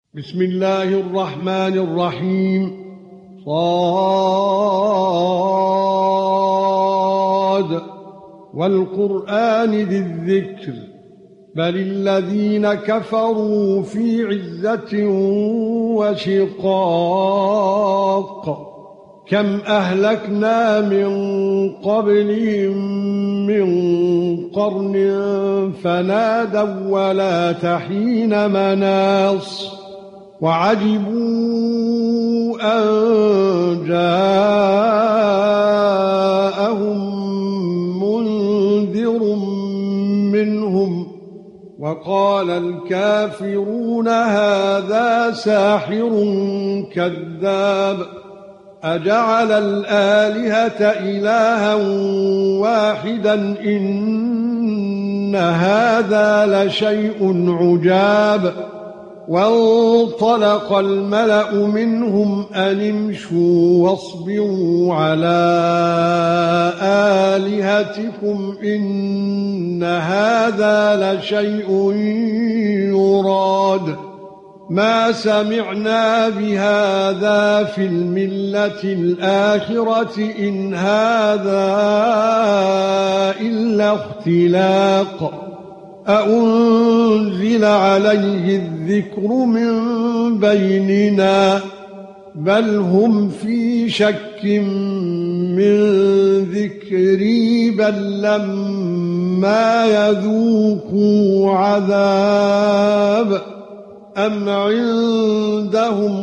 بسم الله الرحمن الرحيم صاد والقرآن ذي الذكر بل الذين كفروا في عزة وشقاق كم أهلكنا من قبلهم من قرن فنادوا ولا تحين مناص وعجبوا أن جاءهم منذر منهم وقال الكافرون هذا ساحر كذاب أجعل الآلهة إلها واحدا إن هذا لشيء عجاب وانطلق الملأ منهم أن امشوا واصبروا على آلهتكم إن هذا لشيء يراد ما سمعنا بهذا في الملة الآخرة إن هذا إلا اختلاق أأنزل عليه الذكر من بيننا بل هم في شك من ذكري بل لما يذوقوا عذاب أم عندهم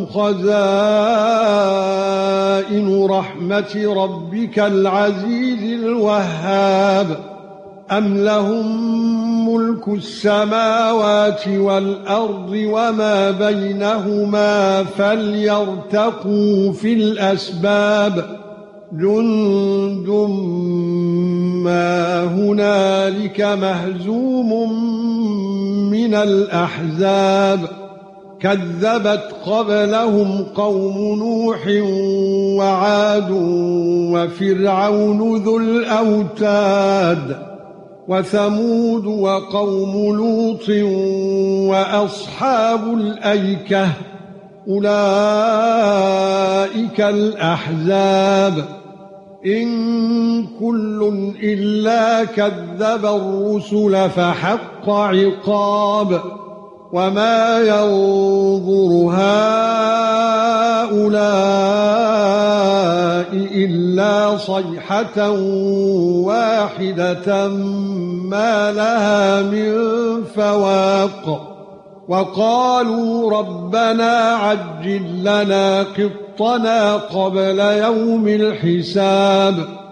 خزائن رحمة ربك العزيز الوهاب أم لهم ملك السماوات والأرض وما بينهما فليرتقوا في الأسباب جند ما هنالك مهزوم من الأحزاب كذبت قبلهم قوم نوح وعاد وفرعون ذو الأوتاد وثمود وقوم لوط وأصحاب الأيكة أولئك الأحزاب إن كل إلا كذب الرسل فحق عقاب وما ينظر هؤلاء إلا صيحة واحدة ما لها من فواق وقالوا ربنا عجل لنا قطنا قبل يوم الحساب